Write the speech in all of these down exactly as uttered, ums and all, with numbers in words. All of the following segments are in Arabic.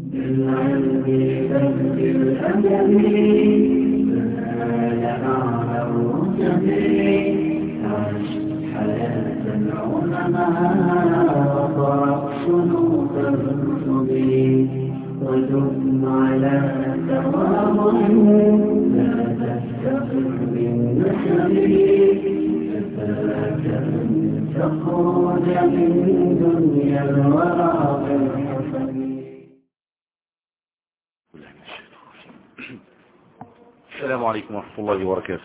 بالعلم بل بالأدب فنال أعلى الرتب عش حياة العلماء وقرأ صنوف الكتب ودم على تواضع لا تفتخر بالنسب كفاك أن تخرج من دنيا الورى بالحسب. السلام عليكم ورحمة الله وبركاته.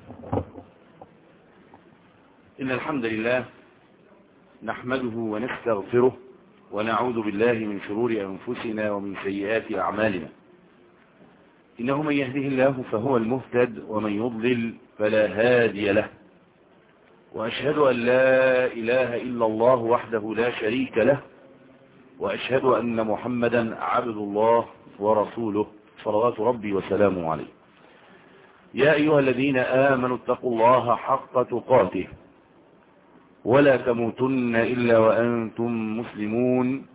إن الحمد لله نحمده ونستغفره ونعوذ بالله من شرور أنفسنا ومن سيئات أعمالنا. إنه من يهده الله فهو المهتد ومن يضلل فلا هادي له، وأشهد أن لا إله إلا الله وحده لا شريك له، وأشهد أن محمدا عبد الله ورسوله صلوات ربي وسلامه عليه. يا أيها الذين آمنوا اتقوا الله حق تقاته ولا تموتن إلا وأنتم مسلمون.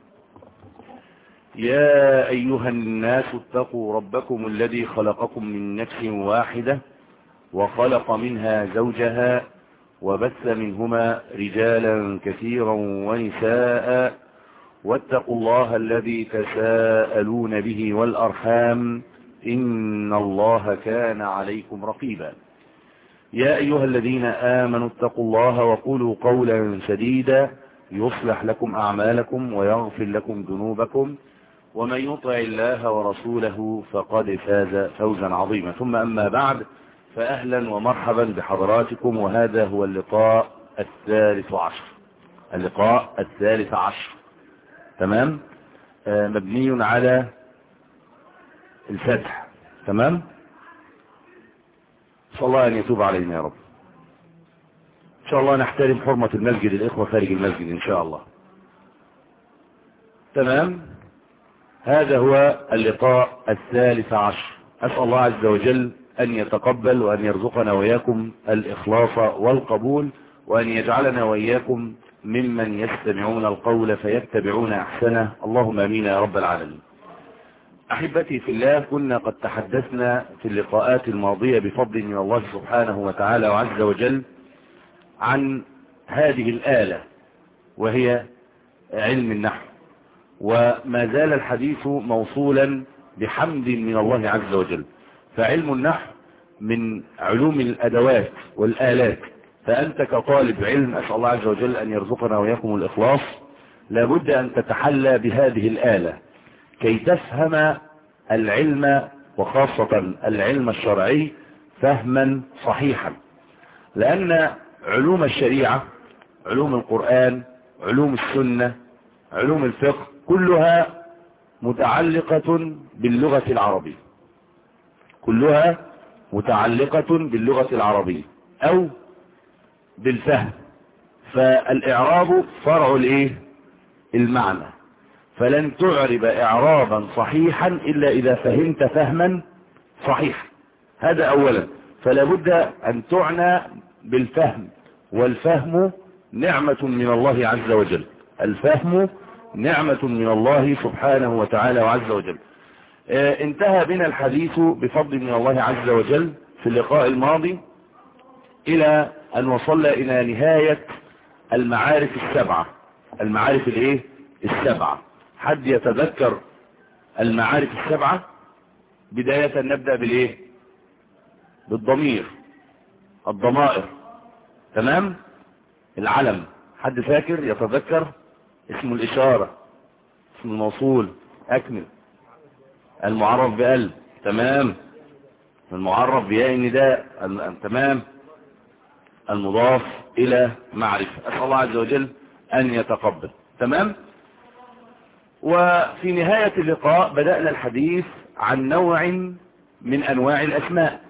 يا أيها الناس اتقوا ربكم الذي خلقكم من نفس واحدة وخلق منها زوجها وبث منهما رجالا كثيرا ونساء واتقوا الله الذي تساءلون به والأرحام إن الله كان عليكم رقيبا. يا أيها الذين آمنوا اتقوا الله وقولوا قولا سديدا يصلح لكم أعمالكم ويغفر لكم ذنوبكم، ومن يطع الله ورسوله فقد فاز فوزا عظيما. ثم أما بعد، فأهلا ومرحبا بحضراتكم، وهذا هو اللقاء الثالث عشر اللقاء الثالث عشر تمام. آه مبني على الفتح. تمام. صلى الله أن يتوب علينا يا رب. إن شاء الله نحترم حرمة المسجد، الإخوة خارج المسجد إن شاء الله. تمام. هذا هو اللقاء الثالث عشر. أسأل الله عز وجل أن يتقبل وأن يرزقنا وإياكم الإخلاص والقبول، وأن يجعلنا وإياكم ممن يستمعون القول فيتبعون أحسنه. اللهم آمين يا رب العالمين. أحبتي في الله، كنا قد تحدثنا في اللقاءات الماضية بفضل من الله سبحانه وتعالى وعز وجل عن هذه الآلة وهي علم النحو، وما زال الحديث موصولا بحمد من الله عز وجل. فعلم النحو من علوم الأدوات والآلات، فأنت كطالب علم أسأل الله عز وجل أن يرزقنا وإياكم الإخلاص، لابد أن تتحلى بهذه الآلة كي تفهم العلم، وخاصة العلم الشرعي، فهما صحيحا. لأن علوم الشريعة، علوم القرآن، علوم السنة، علوم الفقه، كلها متعلقة باللغة العربية كلها متعلقة باللغة العربية أو بالفهم. فالإعراب فرع الإيه؟ المعنى. فلن تعرب إعرابا صحيحا إلا إذا فهمت فهما صحيحا. هذا أولا. فلا بد أن تعنى بالفهم، والفهم نعمة من الله عز وجل. الفهم نعمة من الله سبحانه وتعالى وعز وجل. آه انتهى بنا الحديث بفضل من الله عز وجل في اللقاء الماضي إلى أن وصلنا إلى نهاية المعارف السبعة. المعارف الإيه؟ السبعة. حد يتذكر المعارف السبعة؟ بداية نبدأ بالإيه؟ بالضمير، الضمائر. تمام. العلم، حد فاكر يتذكر؟ اسم الإشارة، اسم الموصول، أكمل. المعرف بأل. تمام. المعرف بياء النداء. تمام. المضاف إلى معرفة. أسأل الله عز وجل أن يتقبل. تمام. وفي نهاية اللقاء بدأنا الحديث عن نوع من أنواع الأسماء.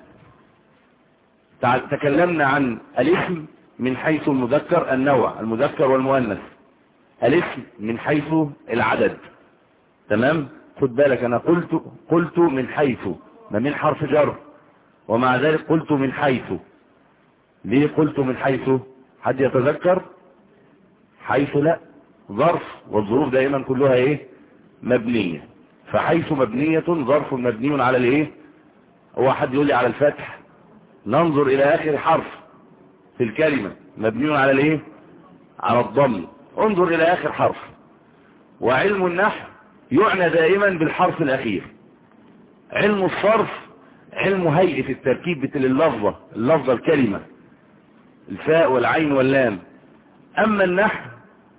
تكلمنا عن الاسم من حيث المذكر، النوع المذكر والمؤنث. الاسم من حيث العدد. تمام. خد بالك، أنا قلت قلت من حيث، ما من حرف جر، ومع ذلك قلت من حيث. ليه قلت من حيث؟ حد يتذكر؟ حيث لا ظرف، والظروف دائما كلها ايه؟ مبنية. فحيث مبنية ظرف مبني على الايه؟ هو حد يقول لي على الفتح؟ ننظر الى اخر حرف في الكلمة مبني على الايه؟ على الضم. انظر الى اخر حرف. وعلم النحو يعنى دائما بالحرف الاخير. علم الصرف علم هيئة التركيب بتل اللفظة، اللفظة الكلمة، الفاء والعين واللام. اما النحو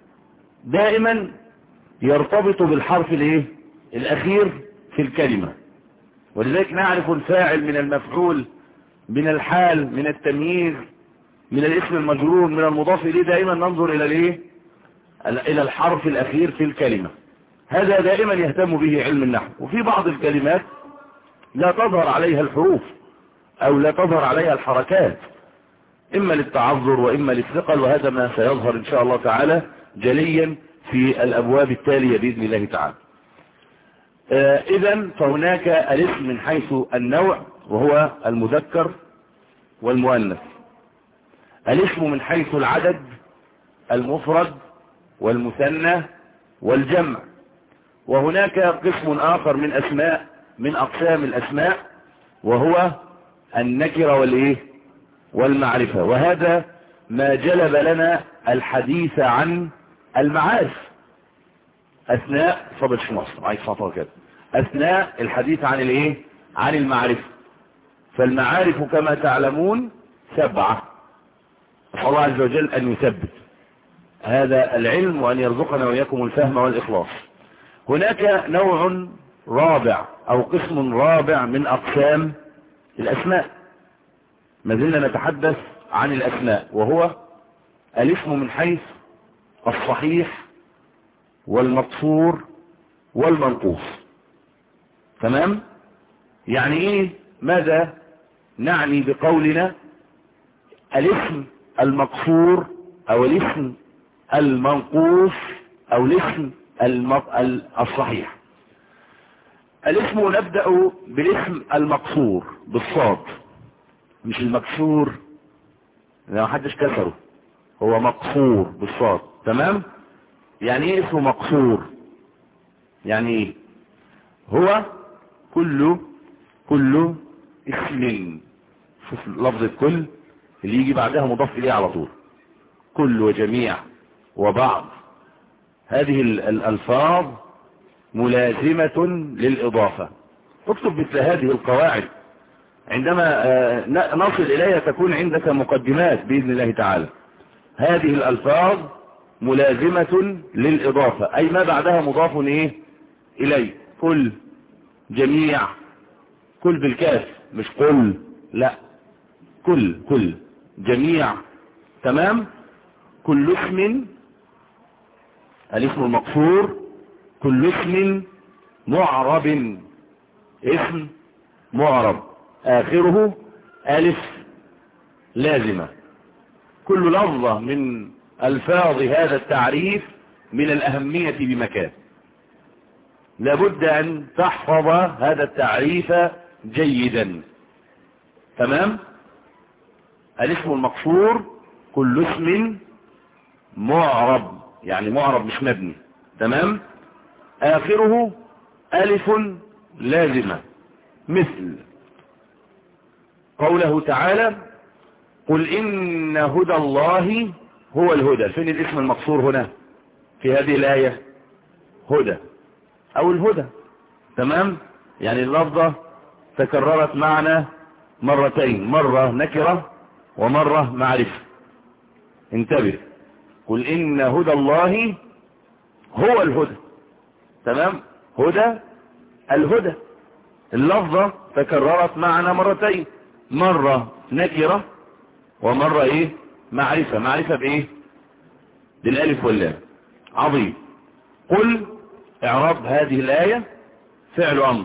دائما يرتبط بالحرف الايه؟ الاخير في الكلمة. ولذلك نعرف الفاعل من المفعول، من الحال، من التمييز، من الاسم المجرور، من المضاف اليه. دائما ننظر الى الايه؟ الى الحرف الاخير في الكلمة. هذا دائما يهتم به علم النحو. وفي بعض الكلمات لا تظهر عليها الحروف او لا تظهر عليها الحركات، اما للتعذر واما للثقل، وهذا ما سيظهر ان شاء الله تعالى جليا في الابواب التالية باذن الله تعالى. آه اذا فهناك الاسم من حيث النوع وهو المذكر والمؤنث، الاسم من حيث العدد المفرد والمثنى والجمع، وهناك قسم آخر من أسماء من أقسام الأسماء وهو النكرة والإيه؟ والمعرفة. وهذا ما جلب لنا الحديث عن المعارف أثناء فضل شمصر عايز فضل كده أثناء الحديث عن الإيه؟ عن المعرفة. فالمعارف كما تعلمون سبعة. أسأل الله عز وجل أن يثبت هذا العلم وأن يرزقنا وإياكم الفهم والإخلاص. هناك نوع رابع أو قسم رابع من أقسام الأسماء، ما زلنا نتحدث عن الأسماء، وهو الاسم من حيث الصحيح والمقصور والمنقوص. تمام؟ يعني إيه؟ ماذا نعني بقولنا الاسم المقصور أو الاسم المنقوص أو الاسم الصحيح؟ الاسم نبدأ بالاسم المقصور بالصاد، مش المكسور، ما حدش كسره، هو مقصور بالصاد. تمام؟ يعني ايه اسم مقصور؟ يعني ايه؟ هو كل كل اسم، شوف لفظ كل اللي يجي بعدها مضاف اليه على طول، كل وجميع وبعض، هذه الألفاظ ملازمة للإضافة. اكتب مثل هذه القواعد عندما نصل إليها تكون عندك مقدمات بإذن الله تعالى. هذه الألفاظ ملازمة للإضافة، أي ما بعدها مضاف إيه؟ إليه. كل، جميع، كل بالكاف مش كل، لا كل، كل، جميع. تمام؟ كل اسم، الاسم المقصور كل اسم معرب، اسم معرب آخره ألف لازمة. كل لفظة من ألفاظ هذا التعريف من الأهمية بمكان، لابد أن تحفظ هذا التعريف جيدا. تمام؟ الاسم المقصور كل اسم معرب، يعني معرب مش مبني. تمام؟ آخره ألف لازمة، مثل قوله تعالى قل إن هدى الله هو الهدى. فين الاسم المقصور هنا في هذه الآية؟ هدى أو الهدى. تمام؟ يعني اللفظة تكررت معنا مرتين، مرة نكرة ومرة معرفة. انتبه، قل إن هدى الله هو الهدى. تمام؟ هدى الهدى، اللفظة تكررت معنا مرتين، مرة نكرة ومرة ايه؟ معرفة. معرفة بايه؟ بالالف واللام. عظيم. قل اعراب هذه الآية فعل امر.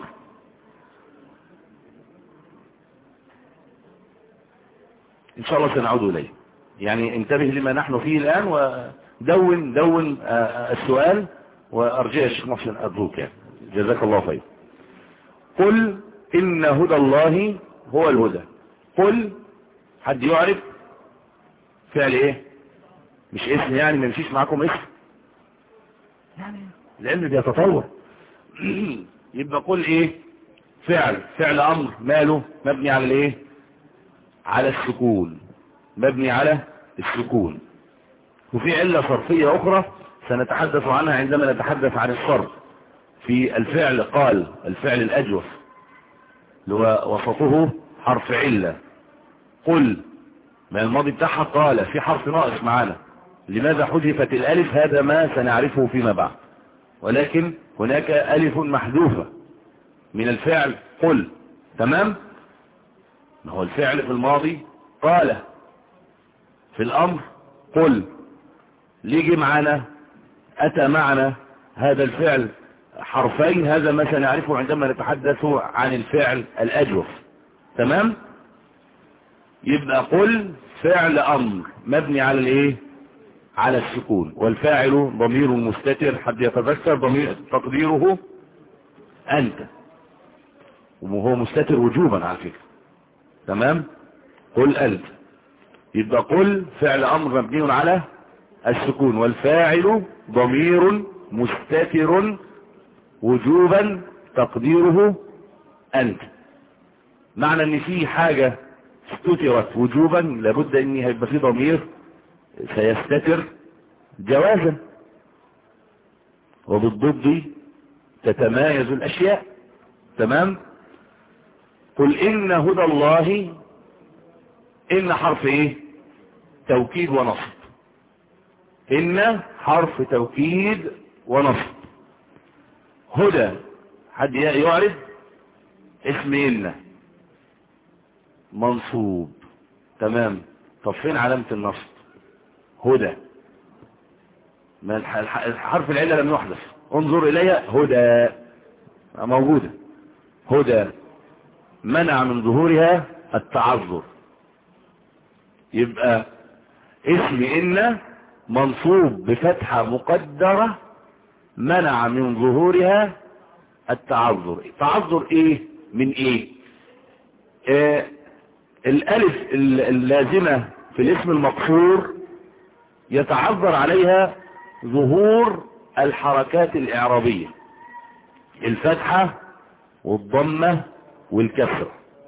ان شاء الله سنعود اليه، يعني انتبه لما نحن فيه الان ودون دون السؤال وارجع الشيخ محسن ارجوك يعني. جزاك الله خير. قل إن هدى الله هو الهدى. قل، حد يعرف فعل ايه؟ مش اسم يعني، ما يمشيش معاكم اسم يعني، العلم بيتطور. يبقى قل ايه فعل فعل امر ماله مبني على الايه على السكون مبني على السكون. وفي علة صرفية اخرى سنتحدث عنها عندما نتحدث عن الصرف في الفعل. قال الفعل الاجوف اللي هو وسطه حرف علة. قل ما الماضي بتاعها قال في حرف ناقص معانا. لماذا حذفت الالف؟ هذا ما سنعرفه فيما بعد. ولكن هناك الف محذوفة من الفعل قل. تمام. ما هو الفعل في الماضي قال في الامر قل. ليجي معنا اتى معنا هذا الفعل حرفين. هذا ما سنعرفه عندما نتحدث عن الفعل الاجوف. تمام. يبقى قل فعل امر مبني على الايه على السكون والفاعل ضمير مستتر. حد يتذكر ضمير تقديره انت وهو مستتر وجوبا على فكرة. تمام. قل انت. يبقى قل فعل امر مبني على السكون والفاعل ضمير مستتر وجوبا تقديره انت. معنى ان في حاجة استترت وجوبا لابد ان هيبقى في ضمير سيستتر جوازا. وبالضد تتمايز الاشياء. تمام. قل ان هدى الله ان حرف ايه توكيد ونصب. ان حرف توكيد ونصب. هدى حد يعرف اسم ان منصوب. تمام. طب فين علامة النصب؟ هدى ما الحرف العلة لم يحدث. انظر الي هدى موجودة. هدى منع من ظهورها التعذر. يبقى اسم ان منصوب بفتحة مقدرة منع من ظهورها التعذر. تعذر ايه من ايه؟ آه الالف اللازمة في الاسم المقصور يتعذر عليها ظهور الحركات الاعرابية الفتحة والضمة والكسرة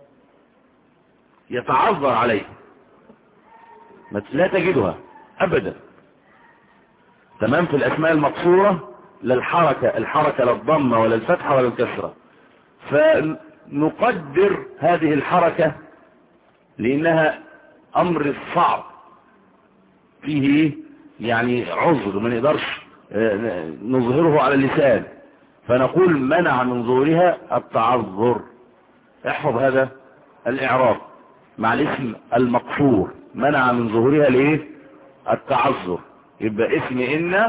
يتعذر عليها لا تجدها ابدا. تمام. في الاسماء المقصورة لا الحركة الحركة لا الضمة ولا الفتحة ولا الكسرة. فنقدر هذه الحركة لانها امر صعب فيه يعني عذر ما نقدرش نظهره على اللسان. فنقول منع من ظهورها التعذر. احفظ هذا الاعراب مع الاسم المقصور منع من ظهورها ليه التعذر. يبقى اسم ان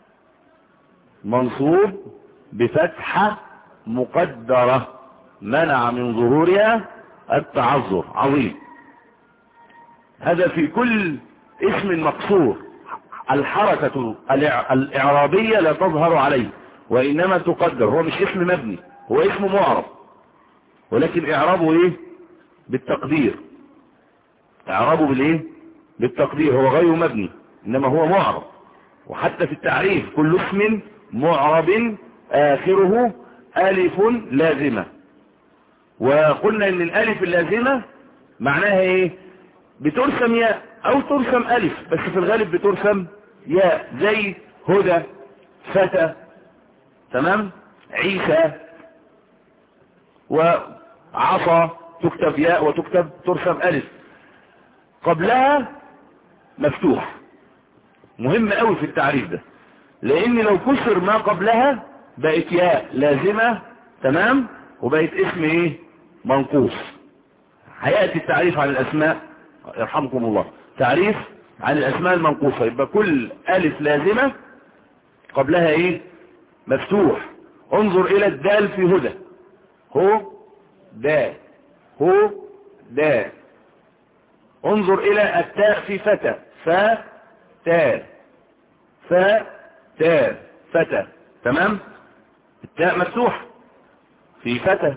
منصوب بفتحة مقدرة منع من ظهورها التعذر. عظيم. هذا في كل اسم مقصور الحركة الاعرابية لا تظهر عليه وانما تقدر. هو مش اسم مبني هو اسم معرب ولكن اعرابه ايه بالتقدير. اعرابه بالايه بالتقدير. هو غير مبني انما هو معرب. وحتى في التعريف كل اسم معرب اخره الف لازمة. وقلنا ان الالف اللازمة معناها ايه بترسم ياء او ترسم الف بس في الغالب بترسم ياء زي هدى فتى. تمام. عيسى وعصى تكتب ياء وتكتب ترسم الف قبلها مفتوح. مهم قوي في التعريف ده لان لو كسر ما قبلها بقت ياء لازمة. تمام. وبقت اسم ايه منقوص. هيأتي التعريف عن الاسماء يرحمكم الله تعريف عن الاسماء المنقوصة. يبقى كل الف لازمة قبلها ايه مفتوح. انظر الى الدال في هدى هو دا هو دا. انظر الى التاء في فتى فا تا فا تا فتى. تمام. التاء مفتوح في فتى.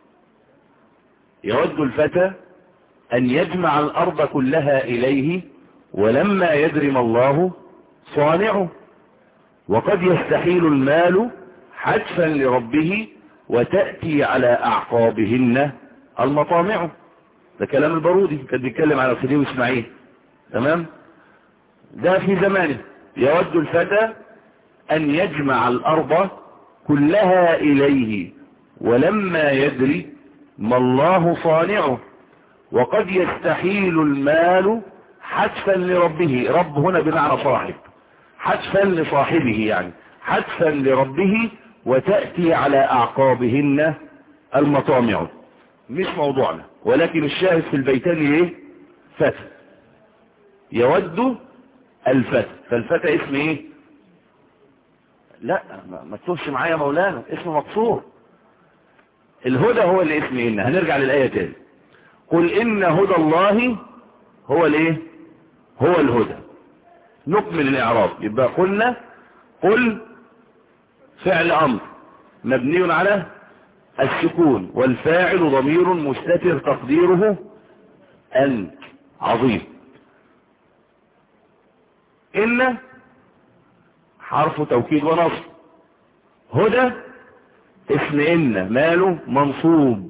يود الفتى ان يجمع الارض كلها اليه ولما يدرم الله صانعه. وقد يستحيل المال حتفا لربه وتأتي على أعقابهن المطامع. ده كلام البارودي كان بيتكلم على خديوي وإسماعيل. تمام. ده في زمانه يود الفتى أن يجمع الأرض كلها إليه ولما يدري ما الله صانعه، وقد يستحيل المال حتفا لربه. رب هنا بمعنى صاحب، حتفا لصاحبه يعني حتفا لربه، وتأتي على أعقابهن المطامع. مش موضوعنا، ولكن الشاهد في البيتان ايه؟ فتى. يود الفتى، فالفتى اسم ايه؟ لا ما تتوهش معايا مولانا، اسم مقصور. الهدى هو اللي اسم إن. هنرجع للآية تاني. قل إن هدى الله هو الايه؟ هو الهدى. نكمل الإعراب. يبقى قلنا قل فعل أمر مبني على السكون، والفاعل ضمير مستتر تقديره أنت. عظيم. إن حرف توكيد ونصب. هدى اسم إن ماله منصوب،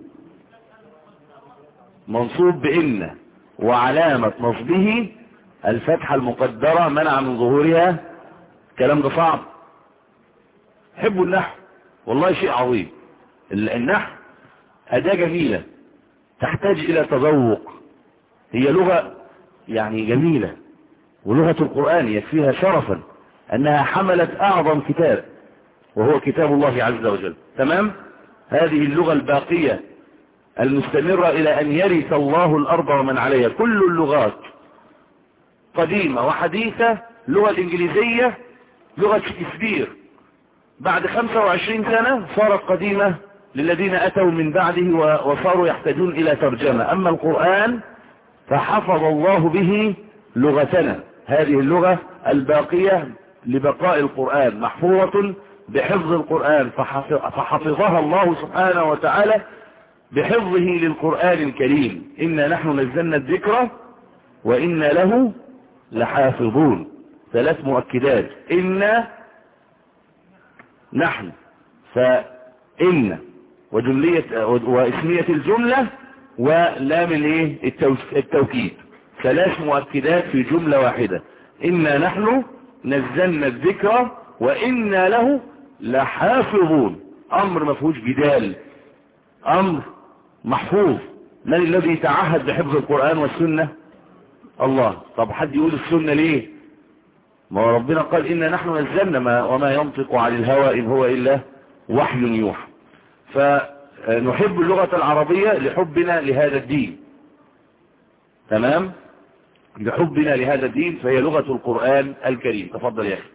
منصوب بإن، وعلامة نصبه الفتحة المقدرة منع من ظهورها. الكلام ده صعب. حبوا النحو، والله شيء عظيم. النحو أداة جميلة تحتاج إلى تذوق. هي لغة يعني جميلة، ولغة القرآن يكفيها شرفا أنها حملت أعظم كتاب وهو كتاب الله عز وجل. تمام. هذه اللغة الباقية المستمرة إلى أن يرث الله الأرض ومن عليها. كل اللغات قديمة وحديثة. اللغة الإنجليزية لغة شكسبير بعد خمسة وعشرين سنة صارت قديمة للذين أتوا من بعده وصاروا يحتاجون إلى ترجمة. أما القرآن فحفظ الله به لغتنا، هذه اللغة الباقية لبقاء القرآن، محفوظة بحفظ القرآن، فحفظها الله سبحانه وتعالى بحفظه للقرآن الكريم. إنا نحن نزلنا الذكر وإنا له لحافظون. ثلاث مؤكدات: إنا نحن، فإن وجملية واسمية الجملة ولام الايه التوكيد. ثلاث مؤكدات في جملة واحدة. إنا نحن نزلنا الذكر وإنا له لحافظون. أمر ما فيهوش جدال، أمر محفوظ. من الذي تعهد بحفظ القرآن والسنة؟ الله. طب حد يقول السنة ليه؟ ما هو ربنا قال إنا نحن نزلنا ما وما ينطق عن الهوى إن هو إلا وحي يوحى. فنحب اللغة العربية لحبنا لهذا الدين. تمام. لحبنا لهذا الدين، فهي لغة القرآن الكريم. تفضل يا أخي.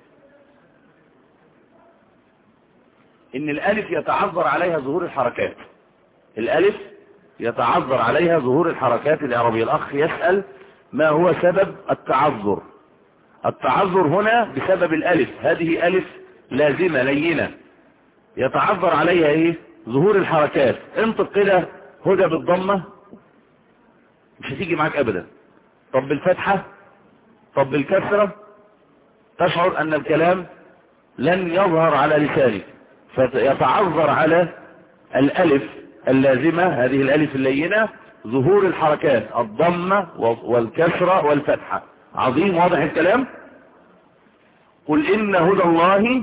إن الألف يتعذر عليها ظهور الحركات. الألف يتعذر عليها ظهور الحركات العربية. الأخ يسأل ما هو سبب التعذر. التعذر هنا بسبب الألف. هذه ألف لازمة لينة يتعذر عليها إيه؟ ظهور الحركات. انطق كده هدى بالضمة مش هتيجي معاك أبدا. طب بالفتحة، طب بالكسرة، تشعر أن الكلام لن يظهر على لسانك، فيتعذر على الألف اللازمة، هذه الألف اللينة، ظهور الحركات الضمة والكسرة والفتحة. عظيم. واضح الكلام. قل إن هدى الله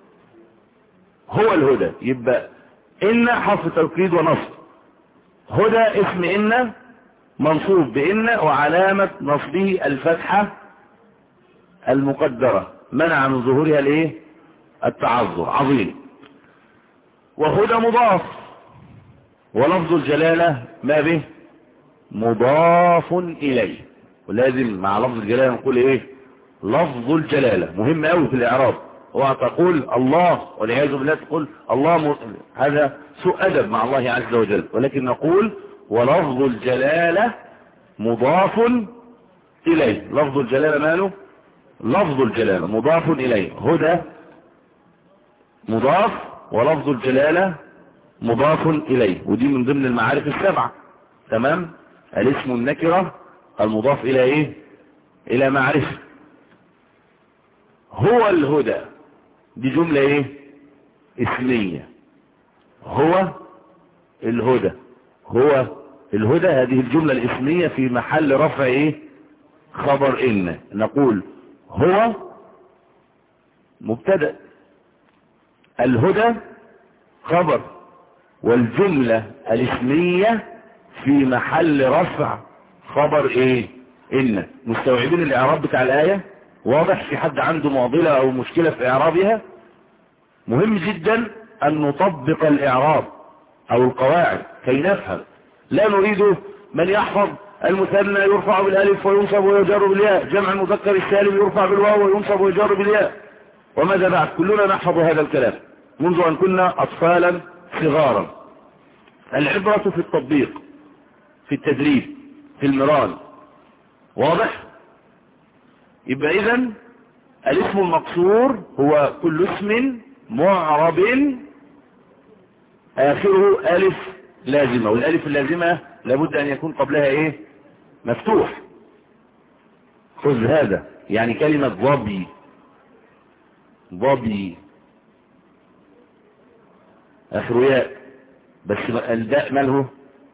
هو الهدى. يبقى إن حرف توكيد ونصب، هدى اسم إن منصوب بإن وعلامة نصبه الفتحة المقدرة منع من ظهورها الايه؟ التعذر. عظيم. وهدى مضاف، ولفظ الجلالة ما به؟ مضاف إليه. ولازم مع لفظ الجلالة نقول ايه؟ لفظ الجلالة. مهم قوي في الإعراب. اوعى تقول الله والعياذ بالله تقول الله م... هذا سوء أدب مع الله عز وجل. ولكن نقول ولفظ الجلالة مضاف إليه. لفظ الجلالة ماله؟ لفظ الجلالة مضاف إليه. هدى مضاف ولفظ الجلالة مضاف إليه، ودي من ضمن المعارف السبعة. تمام. الاسم النكرة المضاف إلى إيه؟ إلى معرفة. هو الهدى دي جملة إيه؟ اسمية. هو الهدى، هو الهدى. هذه الجملة الاسمية في محل رفع ايه؟ خبر إن. نقول هو مبتدأ، الهدى خبر، والجملة الاسمية في محل رفع خبر ايه؟ إن. مستوعبين الاعراب بتاع الآية؟ واضح؟ في حد عنده معضلة او مشكلة في اعرابها؟ مهم جدا ان نطبق الاعراب او القواعد كي نفهم. لا نريد من يحفظ المثنى يرفع بالالف وينصب ويجر بالياء، جمع المذكر السالم يرفع بالواو وينصب ويجر بالياء، وماذا بعد؟ كلنا نحفظ هذا الكلام منذ ان كنا اطفالا صغارا. العبرة في التطبيق، في التدريب، في المران. واضح؟ يبقى اذن الاسم المقصور هو كل اسم معرب اخره الف لازمة، والالف اللازمة لابد ان يكون قبلها ايه؟ مفتوح. خذ هذا، يعني كلمة ضبي، ضبي اخره ياء، بس الباء ماله؟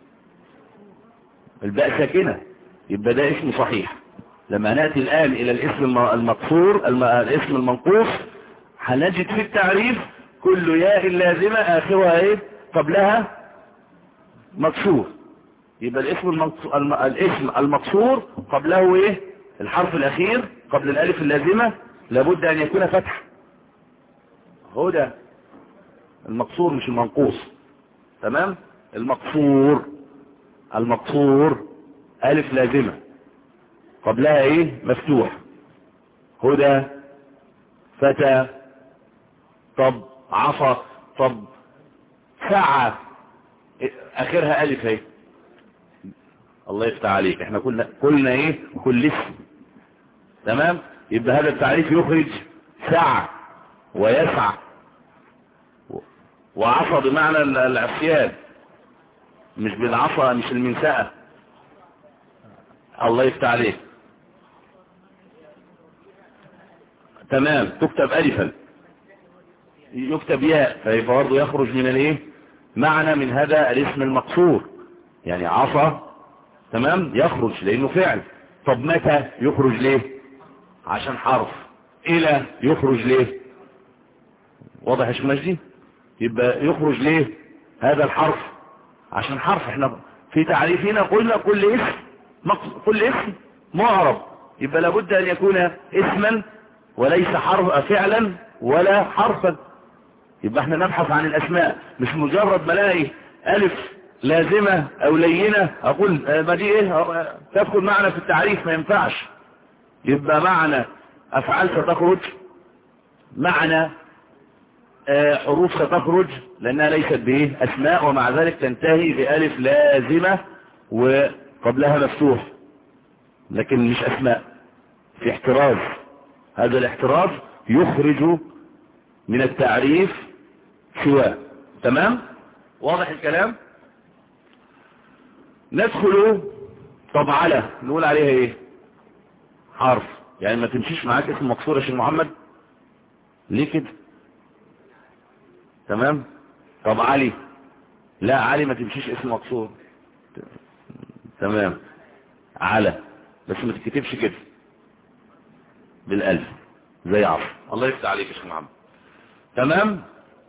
الباء ساكنة، يبقى ده اسم صحيح. لما نأتي الآن إلى الاسم المقصور، الاسم المنقوص، هنجد في التعريف كل ياء لازمة آخرها ايه؟ قبلها مكسور. يبقى الاسم المقصور، الاسم المقصور قبله ايه؟ الحرف الأخير قبل الألف اللازمة لابد أن يكون فتح. هو ده المقصور مش المنقوص. تمام؟ المقصور، المقصور ألف لازمة قبلها ايه؟ مفتوح. هدى، فتى، طب، عصا، طب، سعى اخرها الف ايه؟ الله يفتح عليك. احنا قلنا قلنا ايه؟ كل اسم. تمام؟ يبقى هذا التعريف يخرج سعى ويسعى، وعصا بمعنى العصيان، مش بالعصا، مش المنسأة. الله يفتح عليك. تمام، تكتب ألفا، يكتب ياء، فيبقى برضه يخرج من الايه؟ معنى من هذا الاسم المقصور. يعني عصا، تمام، يخرج لانه فعل. طب متى يخرج ليه؟ عشان حرف. الى يخرج ليه؟ واضح يا شيخ مجدي؟ يبقى يخرج ليه هذا الحرف؟ عشان حرف. احنا في تعريفنا قلنا كل اسم كل اسم معرب، يبقى لابد ان يكون اسما وليس حرف فعلا ولا حرفا. يبقى احنا نبحث عن الاسماء، مش مجرد ملاقي الف لازمة او لينة اقول ما دي ايه تدخل معنا في التعريف، ما ينفعش. يبقى معنى افعال ستخرج، معنى حروف ستخرج لانها ليست بايه؟ اسماء، ومع ذلك تنتهي بألف لازمة وقبلها مفتوح، لكن مش اسماء. في احتراز، هذا الاحتراز يخرج من التعريف سواء. تمام؟ واضح الكلام؟ ندخل. طب على نقول عليها ايه؟ حرف. يعني ما تمشيش معاك اسم مقصور يا شيخ محمد، ليه كده؟ تمام؟ طب علي، لا علي ما تمشيش اسم مقصور. تمام، على، بس ما تكتبش كده بالالف زي عصر. الله يفتح عليك يا شيخ محمد. تمام؟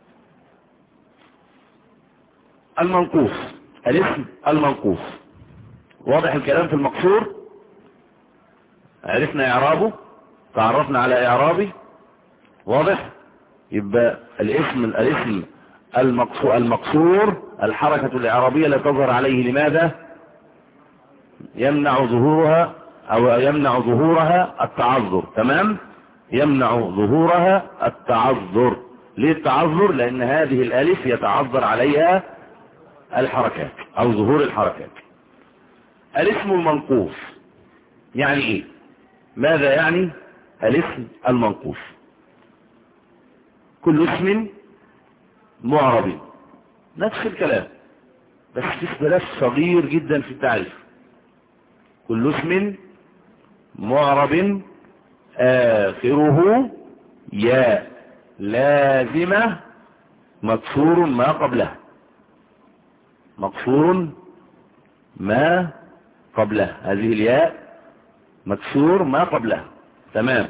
المنقوص، الاسم المنقوص. واضح الكلام في المقصور؟ عرفنا اعرابه، تعرفنا على اعرابه. واضح؟ يبقى الاسم الاسم المقصور, المقصور الحركة الاعرابية لا تظهر عليه. لماذا؟ يمنع ظهورها او يمنع ظهورها التعذر. تمام؟ يمنع ظهورها التعذر. ليه التعذر؟ لان هذه الالف يتعذر عليها الحركات او ظهور الحركات. الاسم المنقوص يعني ايه؟ ماذا يعني الاسم المنقوص؟ كل اسم معرب، نفس الكلام بس في اختلاف صغير جدا في التعريف. كل اسم معرب آخره ياء لازمة مكسور ما قبلها. مكسور ما قبلها، هذه الياء مكسور ما قبلها. تمام.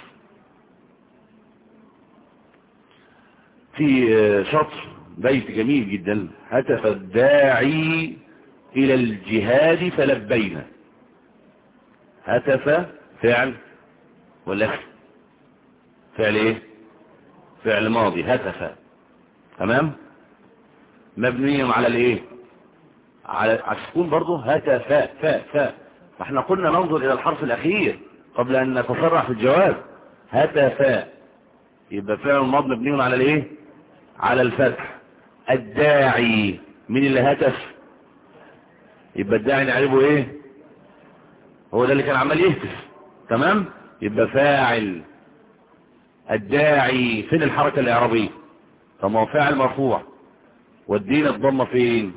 في شطر بيت جميل جدا: هتف الداعي إلى الجهاد فلبينا. هتف فعل ولا فعل ايه؟ فعل ماضي، هتف. تمام. مبني على الايه؟ على السكون برضه، هتف فاء فاء. فاحنا قلنا ننظر الى الحرف الاخير قبل ان نتسرع في الجواب. هتف يبقى فعل ماضي مبني على الايه؟ على الفتح. الداعي مين اللي هتف؟ يبقى الداعي نعرفه ايه؟ هو ده اللي كان عمال يهتف. تمام. يبقى فاعل. الداعي فين الحركة الاعرابية؟ طب ما هو فاعل مرفوع، والدين الضمه فين؟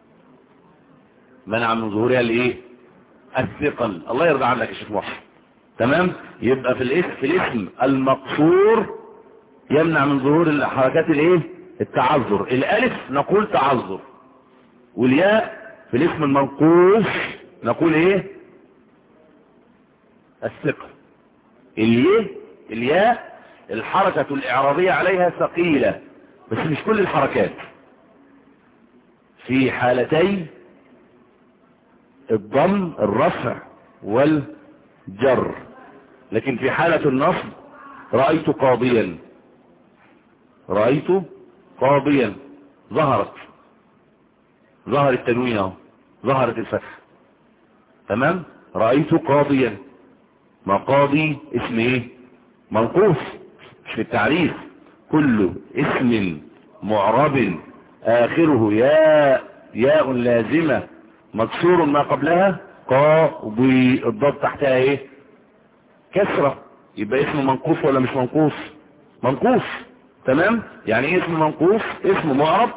منع من ظهورها الايه؟ الثقل. الله يرضى عنك يا شيخ محسن. تمام. يبقى في الاسم في الاسم المقصور يمنع من ظهور الحركات الايه؟ التعذر. الالف نقول تعذر، والياء في الاسم المنقوص نقول ايه؟ الثقل. الياء الياء الحركة الاعرابية عليها ثقيلة، بس مش كل الحركات. في حالتي الضم الرفع والجر، لكن في حالة النصب رأيت قاضيا، رأيت قاضيا ظهرت ظهر التنوين اهو، ظهرت الفتح. تمام. رأيت قاضيا. ما قاضي اسم ايه؟ منقوص. مش في التعريف كل اسم معرب آخره ياء ياء لازمة مكسور ما قبلها قاضي، الضاد تحتها ايه؟ كسرة. يبقى اسم منقوص ولا مش منقوص؟ منقوص. تمام. يعني ايه اسم منقوص؟ اسم معرب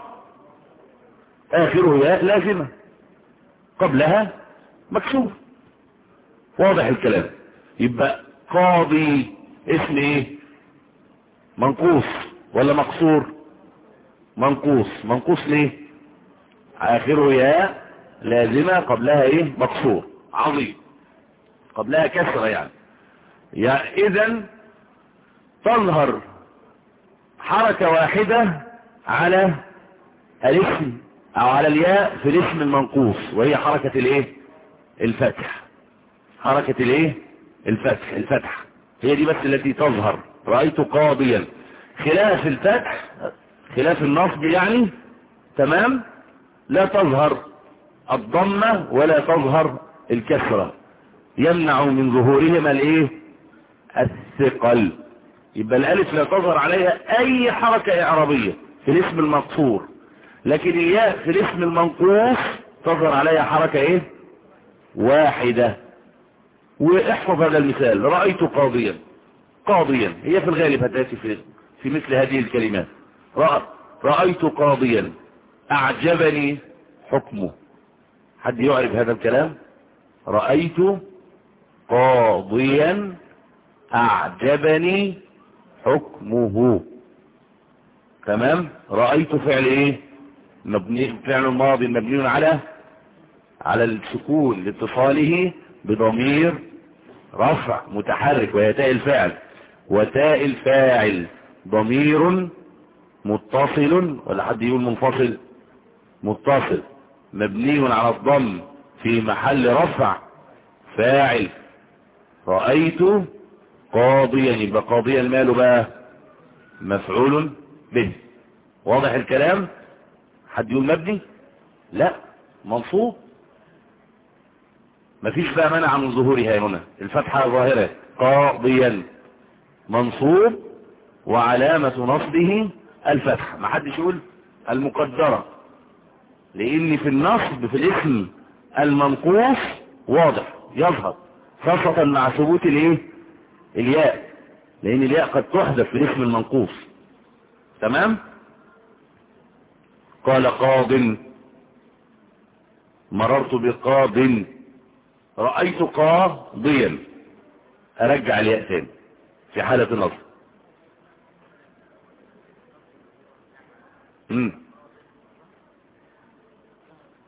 آخره ياء لازمة قبلها مكسور. واضح الكلام؟ يبقى قاضي اسم ايه؟ منقوص ولا مكسور؟ منقوص. منقوص ليه؟ آخره ياء لازمة قبلها ايه؟ مكسور. عظيم. قبلها كسرة يعني. يا اذن تظهر حركة واحدة على الاسم او على الياء في الاسم المنقوص، وهي حركة الايه؟ الفتح. حركة الايه؟ الفتح. الفتح هي دي بس التي تظهر. رأيت قاضيا. خلاف الفتح، خلاف النصب يعني. تمام. لا تظهر الضمة ولا تظهر الكسرة، يمنع من ظهورهما الايه؟ الثقل. يبقى الالف لا تظهر عليها اي حركة اعرابية في الاسم المقصور، لكن الياء في الاسم المنقوص تظهر عليها حركة ايه؟ واحدة. واحفظ هذا المثال: رأيت قاضيا. قاضيا هي في الغالب هتأتي في, في مثل هذه الكلمات. رأ... رأيت قاضيا اعجبني حكمه. حد يعرف هذا الكلام؟ رأيت قاضيا اعجبني حكمه. تمام. رأيت فعل ايه؟ مبني، فعل ماضي مبني على على السكون لاتصاله بضمير رفع متحرك وهي تاء الفاعل، وتاء الفاعل ضمير متصل ولا حد يقول منفصل؟ متصل مبني على الضم في محل رفع فاعل. رأيت قاضيا. يبقى قاضيا ماله بقى؟ مفعول به. واضح الكلام؟ حد يقول مبني؟ لا، منصوب. مفيش بقى منع من ظهورها هنا، الفتحة ظاهرة. قاضيا منصوب وعلامة نصبه الفتحة. ما حدش يقول المقدرة، لان في النصب في الاسم المنقوص واضح يظهر، خاصة مع ثبوت الايه؟ الياء، لان الياء قد تحذف في الاسم المنقوص. تمام. قال قاض. مررت بقاض. رأيت قاضيا. ارجع الياء ثاني في حالة النصب. امم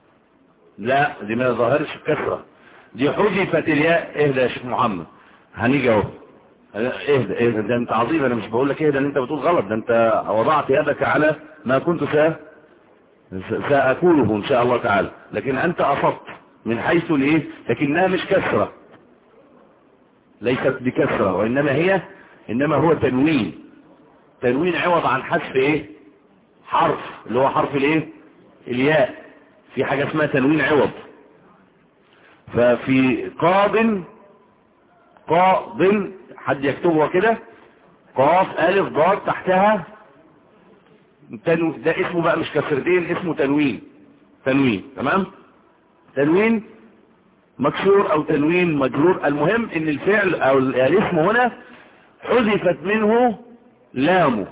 لا دي ما ظهرش الكسرة، دي حذفت الياء. اهدى يا شيخ محمد، هنيجي اهو. اهدى اهدى، ده انت عظيم، انا مش بقول لك اهدى ان انت بتقول غلط، ده انت وضعت يدك على ما كنت سا سأقوله ان شاء الله تعالى، لكن انت اصبت من حيث الايه، لكنها مش كسرة، ليست بكسرة، وانما هي انما هو تنوين، تنوين عوض عن حذف ايه، حرف، اللي هو حرف الايه، الياء. في حاجة اسمها تنوين عوض. ففي قاض، قاض حد يكتبها كده، قاف الف ضاد تحتها تنو... ده اسمه بقى مش كسرتين، اسمه تنوين، تنوين تمام، تنوين مكسور او تنوين مجرور. المهم ان الفعل او الاسم هنا حذفت منه لامه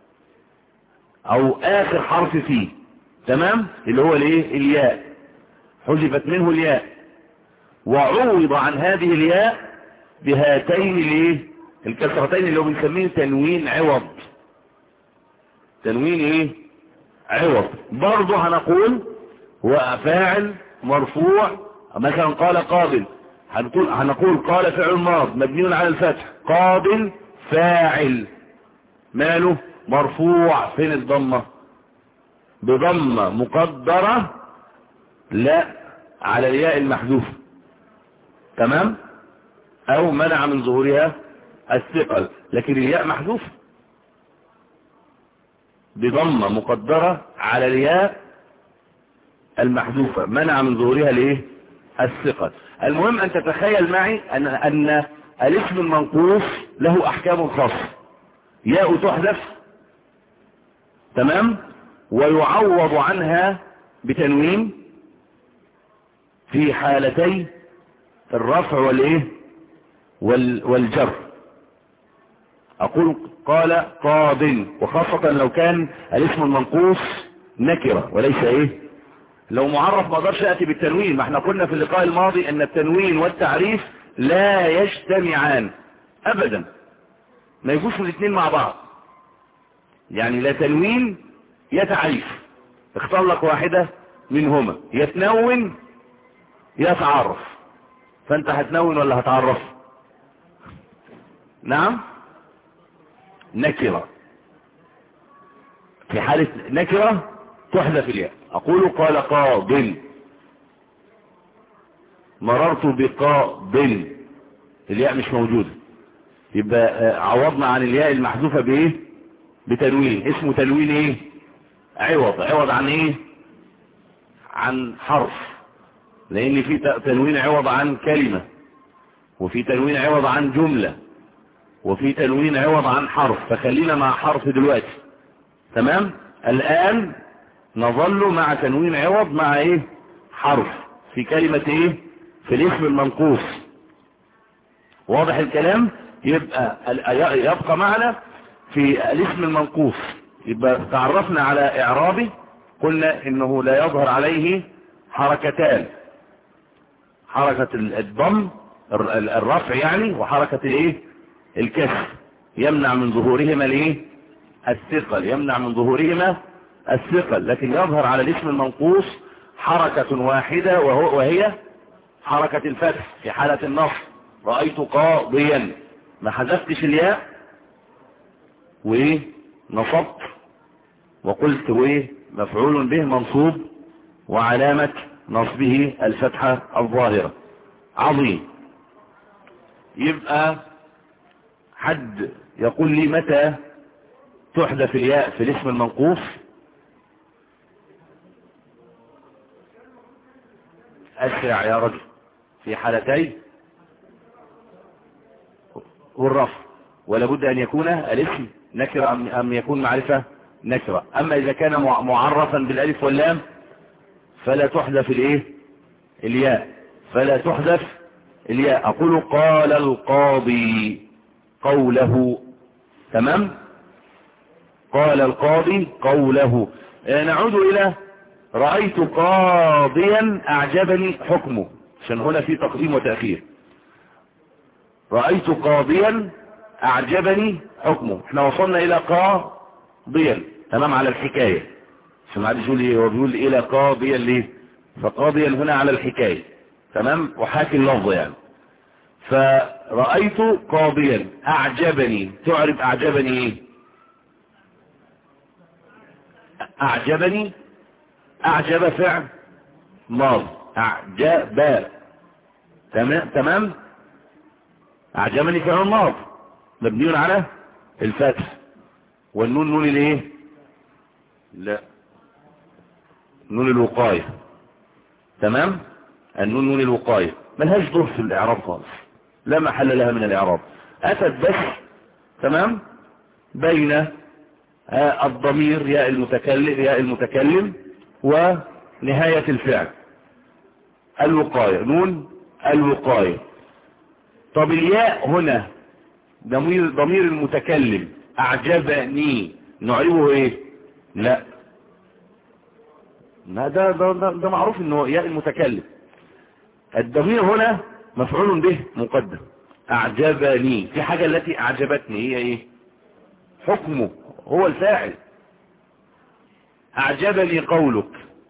او اخر حرف فيه، تمام، اللي هو الايه، الياء، حذفت منه الياء، وعوض عن هذه الياء بهاتين الايه، الكسرتين اللي هو بنسميه تنوين عوض، تنوين ايه، عوض. برضه هنقول هو فاعل مرفوع، مثلا قال قابل، هنقول هنقول قال فعل ماض مبني على الفتح، قابل فاعل ماله مرفوع، فين الضمه؟ بضمه مقدره لا على الياء المحذوفه، تمام، او منع من ظهورها الثقل، لكن الياء محذوفه بضمه مقدره على الياء المحذوفه، منع من ظهورها الايه، الثقل. المهم ان تتخيل معي ان ان الاسم المنقوص له احكام خاصه، ياء تحذف، تمام، ويعوض عنها بتنوين في حالتي الرفع والايه والجر. اقول قال قاض، وخاصة لو كان الاسم المنقوص نكرة وليس ايه، لو معرف ما اقدرش اتي بالتنوين، ما احنا قلنا في اللقاء الماضي ان التنوين والتعريف لا يجتمعان ابدا، ما يجوش الاثنين مع بعض، يعني لا تنوين يا تعريف، اختار لك واحدة منهما، يتنون يتعرف، فانت هتنون ولا هتعرف؟ نعم، نكرة، في حالة نكرة تحذف الياء. اقول قال قاض، مررت بقاض، الياء مش موجودة، يبقى عوضنا عن الياء المحذوفة بايه، بتنوين، اسمه تنوين ايه، عوض، عوض عن ايه، عن حرف، لان في تنوين عوض عن كلمة، وفي تنوين عوض عن جملة، وفي تنوين عوض عن حرف، فخلينا مع حرف دلوقتي، تمام. الآن نظل مع تنوين عوض مع ايه، حرف، في كلمة ايه، في الاسم المنقوص، واضح الكلام؟ يبقى يبقى معنا في الاسم المنقوص، يبقى تعرفنا على اعرابه، قلنا انه لا يظهر عليه حركتان، حركة الضم الرفع يعني، وحركة الايه، الكسر، يمنع من ظهورهما الايه، الثقل، يمنع من ظهورهما الثقل، لكن يظهر على الاسم المنقوص حركة واحدة، وهو وهي حركة الفتح في حالة النصب، رأيت قاضيا، ما حذفتش الياء وايه، نصبت وقلت وايه، مفعول به منصوب وعلامة نصبه الفتحة الظاهرة. عظيم. يبقى حد يقول لي متى تحذف الياء في الاسم المنقوص؟ اسرع يا رجل. في حالتين والرفع، ولا بد ان يكون الاسم نكرة ام ام يكون معرفة نكرة. اما اذا كان معرفا بالالف واللام فلا تحذف الايه، الياء، فلا تحذف الياء. اقول قال القاضي قوله، تمام، قال القاضي قوله. نعود الى رأيت قاضيا اعجبني حكمه، عشان هنا في تقديم وتأخير. رأيت قاضيا اعجبني حكمه، احنا وصلنا الى قاضيا، تمام، على الحكاية، عشان ما حدش يقول ايه هو بيقول الى قاضيا ليه، فقاضيا هنا على الحكاية، تمام، وحاكي اللفظ يعني. فرأيت قاضيا أعجبني، تعرف أعجبني إيه؟ أعجبني، أعجب فعل ماضي، أعجب، تمام تمام. أعجبني فعل ماضي مبني على الفتح، والنون نون الايه؟ لا، نون الوقاية، تمام. النون نون الوقاية ملهاش دور في الإعراب خالص، لا محل لها من الإعراب، أتت بس، تمام، بين الضمير ياء المتكلم ياء المتكلم ونهاية الفعل، الوقاية، نون الوقاية. طب الياء هنا ضمير ضمير المتكلم أعجبني، نعربه ايه؟ لا، ما ده ده ده, ده معروف انه ياء المتكلم. الضمير هنا مفعول به مقدم، أعجبني، في حاجة التي أعجبتني هي ايه؟ حكمه، هو الفاعل. أعجبني قولك،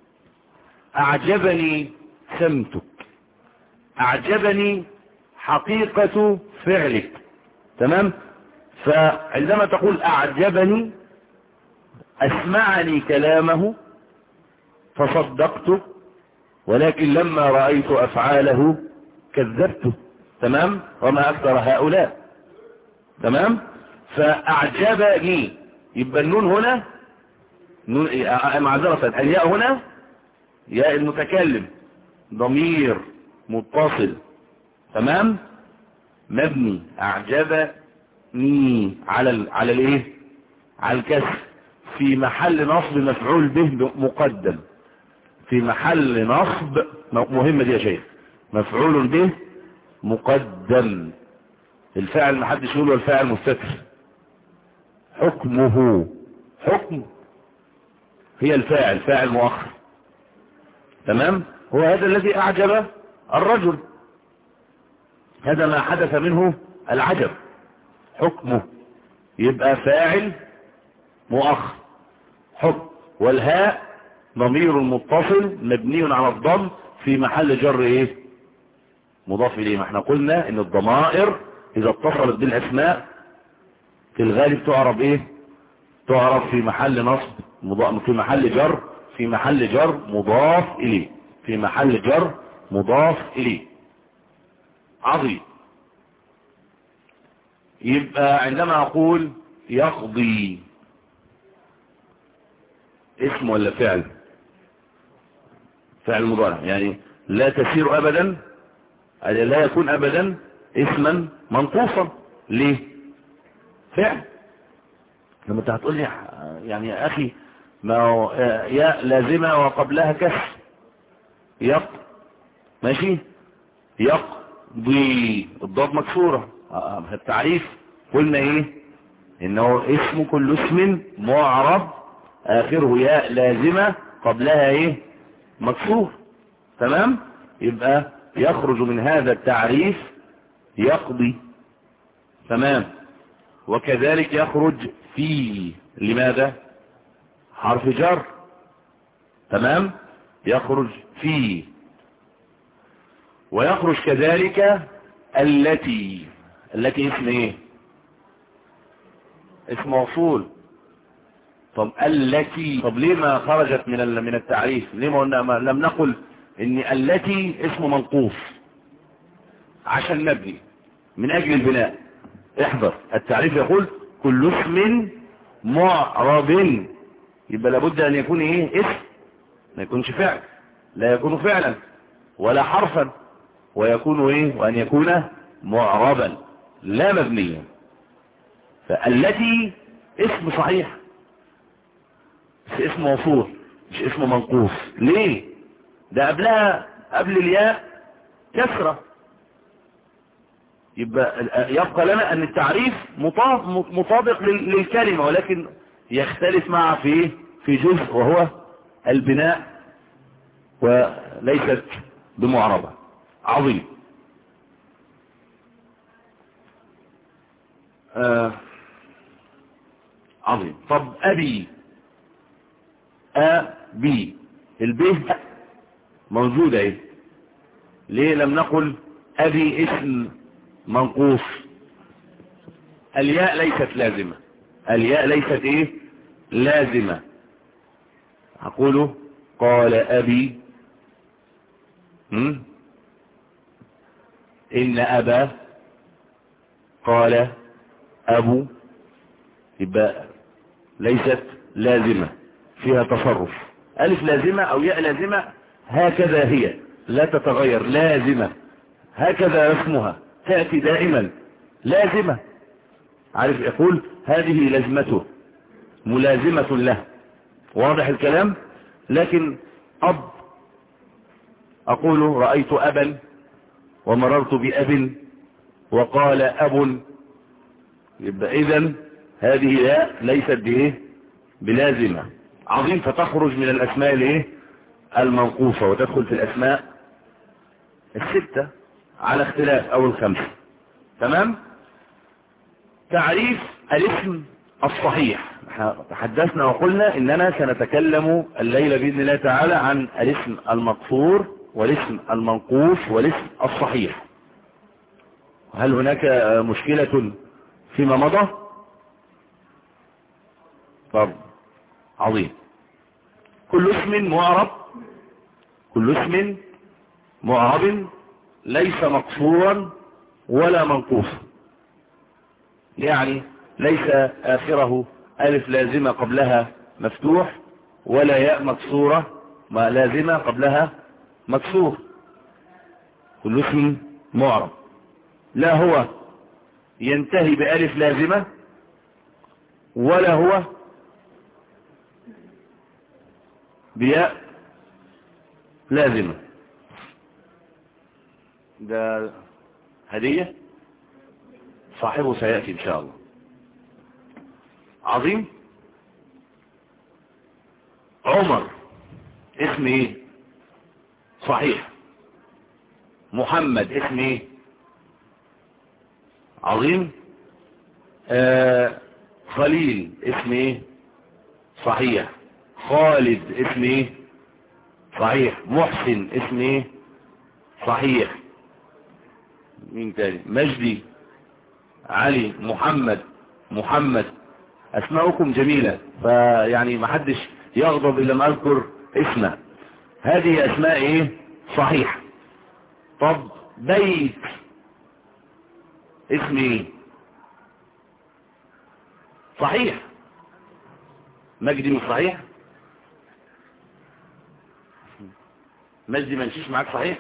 أعجبني سمتك، أعجبني حقيقة فعلك، تمام. فعندما تقول أعجبني، أسمعني كلامه فصدقته، ولكن لما رأيت أفعاله كذبته، تمام، وما أكثر هؤلاء، تمام. فأعجبني، يبقى النون هنا نون، معذرة، الياء هنا ياء المتكلم ضمير متصل، تمام، مبني، أعجبني على ال... على الايه؟ على الكسر، في محل نصب مفعول به مقدم، في محل نصب، مهمة دي يا شيخ، مفعول به مقدم. الفاعل ما حدش يقول الفاعل مستتر، حكمه، حكم هي الفاعل، فاعل مؤخر، تمام. هو هذا الذي أعجب الرجل، هذا ما حدث منه العجب، حكمه، يبقى فاعل مؤخر، حكم، والهاء ضمير متصل مبني على الضم في محل جر ايه؟ مضاف اليه. ما احنا قلنا ان الضمائر اذا اتصلت بالاسماء في الغالب تعرب ايه؟ تعرب في محل نصب مضاف، في محل جر، في محل جر مضاف اليه، في محل جر مضاف اليه. عظيم. يبقى عندما اقول يقضي، اسم ولا فعل؟ فعل مضارع، يعني لا تسير ابدا، لا يكون ابدا اسما منقوصا. ليه؟ فعل. لما انت هتقول لي يعني يا اخي ما هو يا لازمه وقبلها كسر، يق، ماشي، يقضي الضاد مكسوره، التعريف قلنا ايه؟ انه اسم كل اسم معرب اخره ياء لازمه قبلها ايه؟ مكسور، تمام. يبقى يخرج من هذا التعريف يقضي، تمام. وكذلك يخرج في، لماذا؟ حرف جر، تمام، يخرج في. ويخرج كذلك التي، التي اسم ايه؟ اسم موصول. طب التي، طب ليه ما خرجت من من التعريف؟ ليه ما قلنا، لم نقل ان التي اسم منقوص؟ عشان نبني من اجل البناء. احذر، التعريف يقول كل اسم معرب، يبقى لابد ان يكون ايه؟ اسم، ما يكونش فعل، لا يكون فعلا ولا حرفا، ويكون ايه؟ وان يكون معربا لا مبنيا. فالتي اسم صحيح بس اسم موصول مش اسم منقوص. ليه؟ ده قبلها، قبل الياء كسرة. يبقى يبقى لنا ان التعريف مطابق للكلمة، ولكن يختلف معها في في جزء، وهو البناء، وليست بمعربة. عظيم. آه عظيم. طب أبي، أبي، البيه موجودة ايه. ليه لم نقل ابي اسم منقوص؟ الياء ليست لازمة، الياء ليست ايه لازمة. اقول قال ابي هم؟ ان ابا قال ابو، يبقى ليست لازمة فيها تصرف. ألف لازمة أو ياء لازمة هكذا هي لا تتغير، لازمة هكذا اسمها تأتي دائما لازمة. عارف يقول هذه لازمته ملازمة له، واضح الكلام. لكن أب أقول رأيت أبا ومررت بأب وقال أب، يبقى إذن هذه لا ليست بإيه بلازمة. عظيم. فتخرج من الأسماء الايه المنقوصة وتدخل في الأسماء الستة على اختلاف أو الخمسة. تمام. تعريف الاسم الصحيح. تحدثنا وقلنا إننا سنتكلم الليلة بإذن الله تعالى عن الاسم المقصور والاسم المنقوص والاسم الصحيح. هل هناك مشكلة فيما مضى؟ طب عظيم. كل اسم معرب، كل اسم معرب ليس مقصورا ولا منقوصا، يعني ليس آخره ألف لازمة قبلها مفتوح ولا ياء مكسورة ما لازمة قبلها مكسور. كل اسم معرب لا هو ينتهي بألف لازمة ولا هو بياء لازمة. ده هدية صاحبه سيأتي إن شاء الله. عظيم. عمر اسم ايه صحيح. محمد اسم ايه عظيم. آه خليل اسم ايه صحيح. خالد اسم ايه صحيح. محسن اسم ايه صحيح. مين تاني؟ مجدي، علي، محمد، محمد. اسماؤكم جميلة، فيعني ما حدش يغضب الا ما اذكر اسمه. هذه اسماء ايه صحيح. طب بيت اسم ايه صحيح. مجدي مش صحيح؟ مجدي ما نشيش معاك صحيح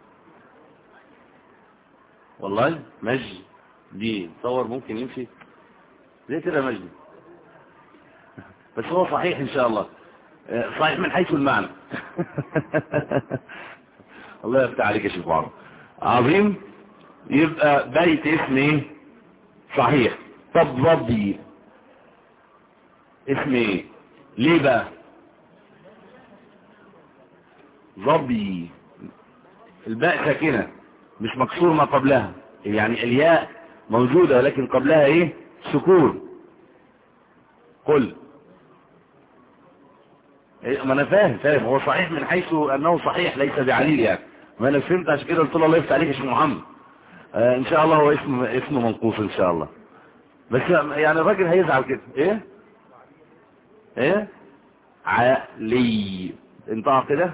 والله. مجدي دي تصور ممكن يمشي ليه كده مجدي؟ بس هو صحيح ان شاء الله، صحيح من حيث المعنى. الله يفتح عليك يا شيخ عمر. عظيم. يبقى بيت اسم ايه صحيح. طب ظبي اسم ايه ليه بقى؟ ظبي الباء ساكنة مش مكسور ما قبلها، يعني الياء موجودة لكن قبلها ايه سكون. قل إيه ما انا فاهم فاهم هو صحيح من حيث انه صحيح ليس بعليل يعني. ما انا فهمت عشان كده قلت له الله يفتح عليك يا شيخ محمد. آه ان شاء الله هو اسم اسم منقوص ان شاء الله. بس يعني الراجل هيزعل كده. ايه ايه علي انطق كده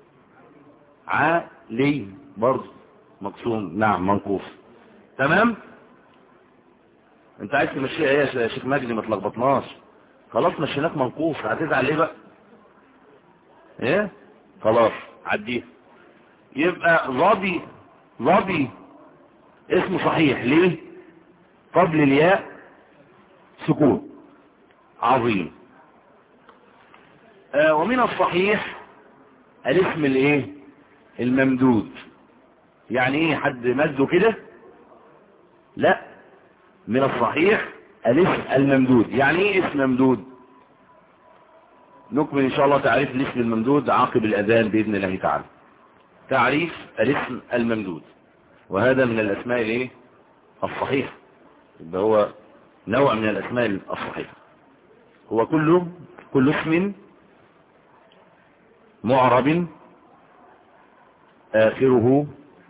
علي برضه مقسوم. نعم منقوص. تمام. انت عايز تمشيها ايه يا شيخ مجدي؟ ما تلخبطناش. خلاص مشيناك منقوص، هتزعل ليه بقى؟ ايه خلاص عديه. يبقى ظبي ظبي اسم صحيح ليه قبل الياء سكون. عظيم. آه ومن الصحيح الاسم الايه الممدود. يعني ايه حد مده كده؟ لا، من الصحيح الاسم الممدود. يعني ايه اسم ممدود؟ نكمل ان شاء الله تعريف الاسم الممدود عقب الاذان باذن الله تعالى. تعريف الاسم الممدود، وهذا من الاسماء الايه الصحيحه. يبقى هو نوع من الاسماء الصحيحه. هو كله كل اسم معرب آخره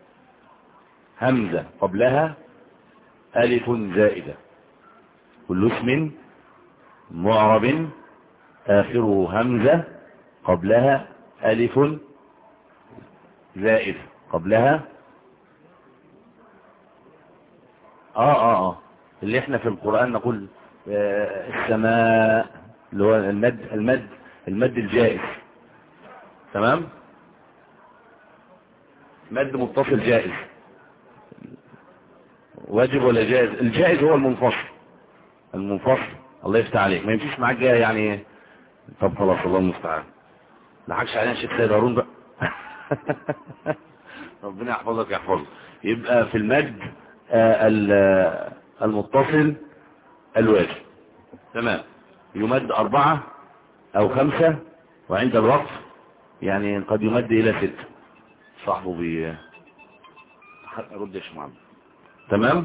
همزة قبلها ألف زائدة. كل اسم معرب آخره همزة قبلها ألف زائدة. قبلها آه آه آه اللي احنا في القرآن نقول آه السماء، اللي هو المد المد المد الجائز. تمام، مد متصل جائز. واجب ولا جائز؟ الجائز هو المنفصل. المنفصل الله يفتح عليك، ما يمشيش معاك جاي يعني. طب خلاص الله المستعان، ما حكش علينا شيخ سيد هارون بقى. ربنا يحفظك يحفظك. يبقى في المد آه المتصل الواجب. تمام، يمد أربعة أو خمسة، وعند الوقف يعني قد يمد إلى ستة. صاحبه بي رد يا شيخ محمد. تمام،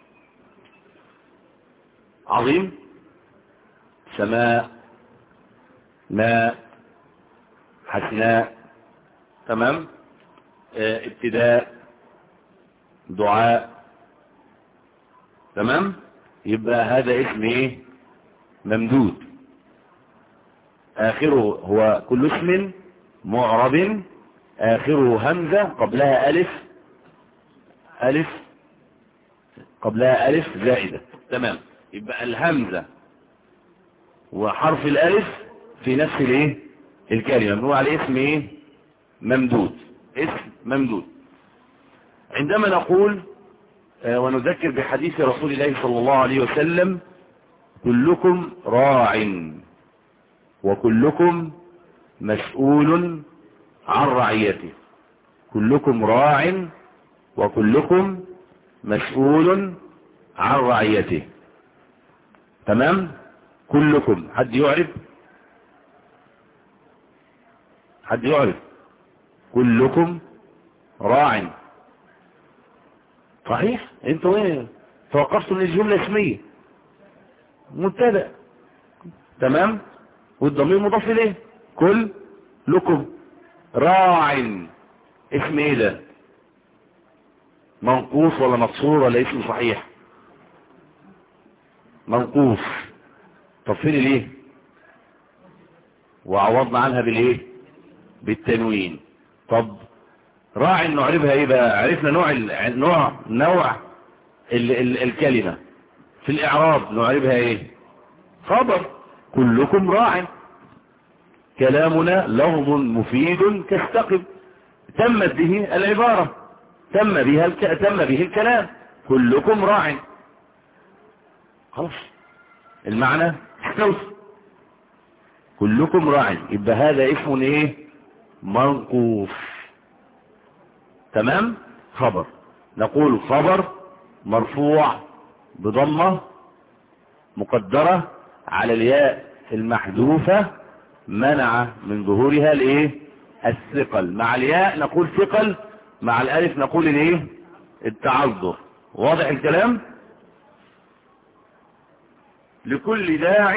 عظيم، سماء، ماء، حسناء. تمام، اه ابتداء، دعاء. تمام، يبقى هذا اسم ايه؟ ممدود. آخره هو كل اسم معرب آخره همزة قبلها ألف ألف قبلها ألف زائدة. تمام، يبقى الهمزة وحرف الألف في نفس الايه الكلمة بنقول عليه اسم ايه؟ ممدود. اسم ممدود. عندما نقول آه ونذكر بحديث رسول الله صلى الله عليه وسلم: كلكم راع وكلكم مسؤول عن رعيته. كلكم راع وكلكم مسؤول عن رعيته. تمام، كلكم. حد يعرف؟ حد يعرف؟ كلكم راع. صحيح، انتوا ايه توقفتوا ان الجملة اسمية مبتدأ. تمام، والضمير مضاف اليه. كل لكم راع اسم ايه ده؟ منقوص ولا مقصور ولا اسم صحيح؟ منقوص. طب فين ليه؟ وعوضنا عنها بالايه؟ بالتنوين. طب راع نعرفها ايه بقى؟ عرفنا نوع ال... نوع نوع ال... ال... الكلمة. في الاعراب نعرفها ايه؟ خبر. كلكم راع. كلامنا لفظ مفيد كاستقم. تمت به العبارة، تم بها الك... تم به الكلام. كلكم راع. خلاص المعنى استوفى. كلكم راع، يبقى هذا اسم ايه؟ منقوص. تمام، خبر. نقول خبر مرفوع بضمة مقدرة على الياء المحذوفة منع من ظهورها الايه؟ الثقل. مع الياء نقول ثقل، مع الالف نقول الايه؟ التعذر. واضح الكلام؟ لكل داع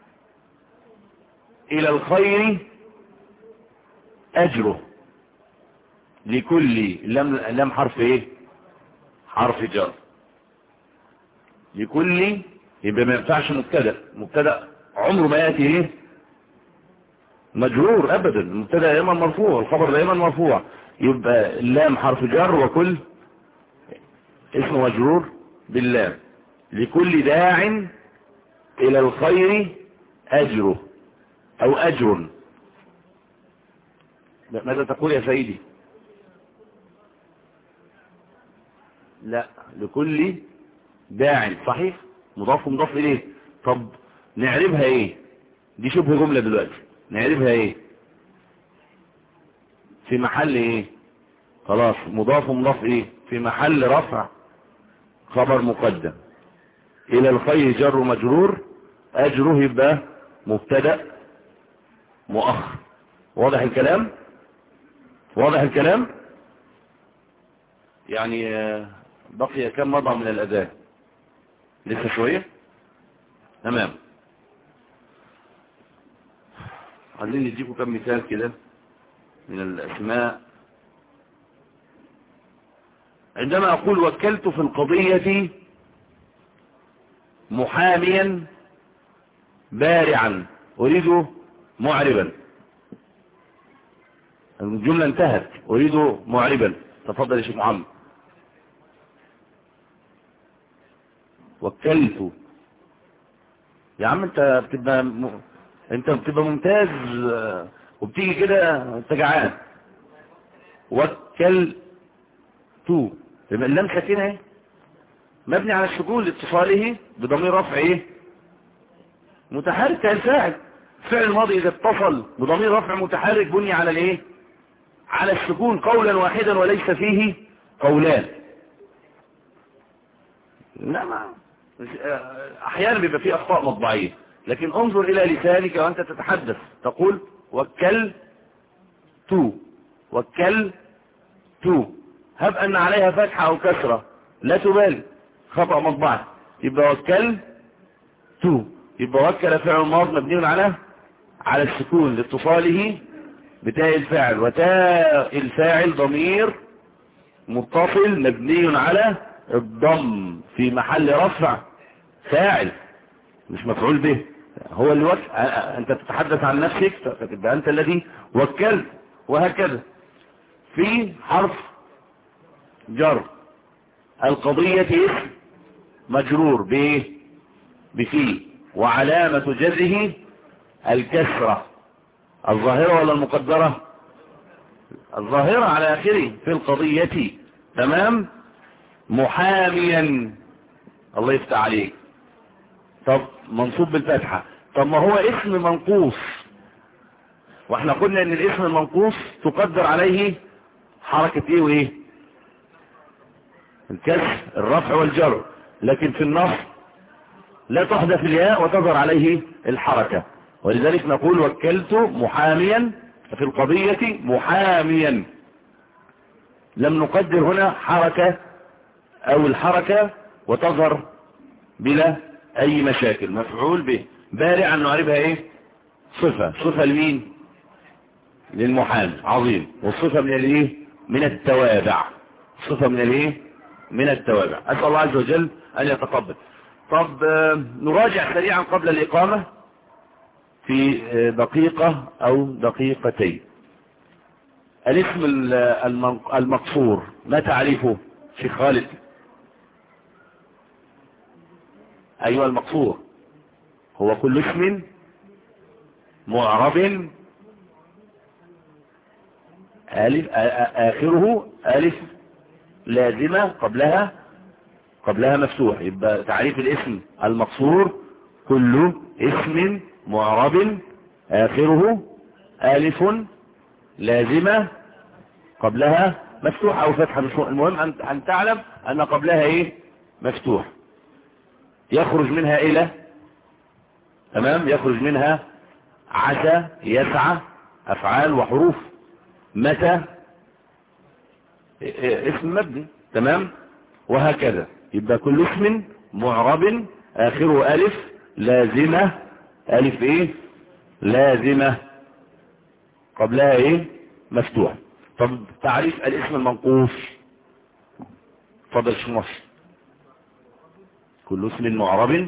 الى الخير اجره. لكل لم لم حرف ايه؟ حرف جر. لكل يبقى ما ينفعش مبتدا. مبتدا عمره ما ياتي ايه؟ مجرور ابدا. المبتدا دايما مرفوع، الخبر دايما مرفوع. يبقى اللام حرف جر وكل اسم مجرور باللام. لكل داع الى الخير اجره او اجر. ماذا تقول يا سيدي؟ لا، لكل داع صحيح، مضاف مضاف اليه. طب نعرفها ايه؟ دي شبه جملة دلوقتي، نعرفها ايه؟ في محل ايه؟ خلاص مضاف مضاف ايه؟ في محل رفع خبر مقدم. الى الخير جر مجرور، اجره يبقى مبتدا مؤخر. واضح الكلام؟ واضح الكلام؟ يعني بقي كم مضى من الاذان؟ لسه شوية. تمام، عايزين نديكم كم مثال كده من الاسماء عندما أقول وكلت في القضية محاميا بارعا أريد معربا، الجملة انتهت، أريد معربا. تفضل يا شيخ محمد. وكلت يا عم، انت بتبقى م... انت بتبقى ممتاز وبتيجي كده انت جعان. وكلت يبقى اللام ساكنه اهي، مبني على السكون لاتصاله بضمير رفع ايه متحرك الفاعل. فعل الماضي اذا اتصل بضمير رفع متحرك بني على الايه على السكون قولا واحدا وليس فيه قولان. انما احيانا بيبقى فيه اخطاء مطبعيه، لكن انظر الى لسانك وانت تتحدث تقول وكلت وكلت هب ان عليها فتحه او كسره لا تبالي، خطأ مطبعي. يبقى وكلت يبقى وكل فعل ماض مبني على على السكون لاتصاله بتاء الفاعل، وتاء الفاعل ضمير متصل مبني على الضم في محل رفع فاعل مش مفعول به. هو اللي وكل، انت تتحدث عن نفسك فتبقى انت الذي وكلت. وهكذا في حرف جر القضية اسم مجرور بايه بفيه، وعلامة جره الكسرة الظاهرة ولا المقدرة؟ الظاهرة على آخره في القضية. تمام. محاميا، الله يفتح عليك. طب منصوب بالفتحة. طب ما هو اسم منقوص، واحنا قلنا ان الاسم المنقوص تقدر عليه حركة ايه وايه؟ الكسر الرفع والجر، لكن في النصب لا تحذف الياء وتظهر عليه الحركة. ولذلك نقول وكلت محاميا في القضية محاميا، لم نقدر هنا حركة او الحركة وتظهر بلا اي مشاكل. مفعول به. بارعا نعرفها ايه؟ صفة. صفة لمين؟ للمحامي. عظيم. والصفة من الايه؟ من التوابع. صفة من الايه؟ من التوابع. اسأل الله عز وجل ان يتقبل. طب نراجع سريعا قبل الإقامة في دقيقة أو دقيقتين. الاسم المقصور ما تعريفه شيخ خالد؟ أيها المقصور هو كل اسم معرب ألف آخره ألف لازمة قبلها قبلها مفتوح. يبقى تعريف الاسم المقصور كل اسم معرب آخره ألف لازمة قبلها مفتوح أو فتحة. المهم أن تعلم أن قبلها إيه؟ مفتوح. يخرج منها إلى، تمام، يخرج منها عسى يسعى أفعال وحروف. متى اسم مبني، تمام، وهكذا. يبقى كل اسم معرب آخره ألف لازمة، ألف إيه؟ لازمة قبلها إيه؟ مفتوح. طب تعريف الاسم المنقوص فضل شو مصر؟ كل اسم معرب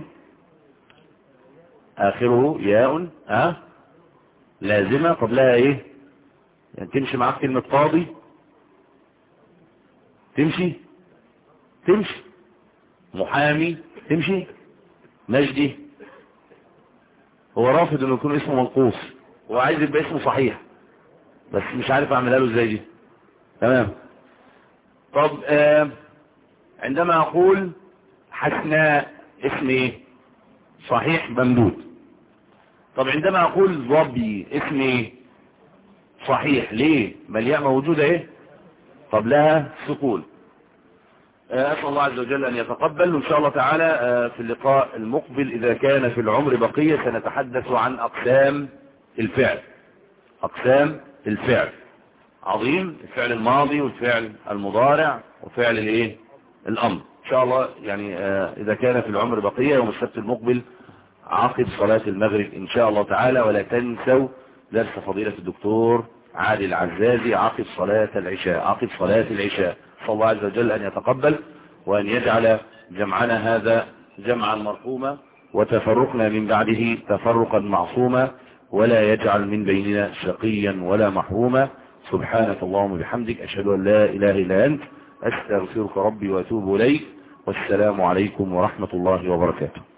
آخره ياء أه؟ لازمة قبلها إيه؟ يعني تمشي معاك كلمة قاضي؟ تمشي تمشي محامي تمشي. مجدي هو رافض انه يكون اسمه منقوص وعايز يبقى اسمه صحيح، بس مش عارف اعملها له ازاي دي. تمام. طب آه عندما اقول حسناء اسم ايه؟ صحيح ممدود. طب عندما اقول ظبي اسم ايه؟ صحيح. ليه؟ ما الياء موجوده ايه قبلها سكون. أسأل الله عز وجل أن يتقبل. وإن شاء الله تعالى في اللقاء المقبل إذا كان في العمر بقية سنتحدث عن أقسام الفعل. أقسام الفعل. عظيم. الفعل الماضي والفعل المضارع وفعل الايه الأمر. إن شاء الله يعني إذا كان في العمر بقية يوم السبت المقبل عقب صلاة المغرب إن شاء الله تعالى. ولا تنسوا درس فضيلة الدكتور علي العزازي عقب صلاة العشاء عقب صلاة العشاء. صلى الله عز وجل أن يتقبل وأن يجعل جمعنا هذا جمعا مرحوما وتفرقنا من بعده تفرقا معصوما ولا يجعل من بيننا شقيا ولا محروما. سبحانك اللهم وبحمدك أشهد أن لا إله إلا أنت أستغفرك ربي وأتوب إليك والسلام عليكم ورحمة الله وبركاته.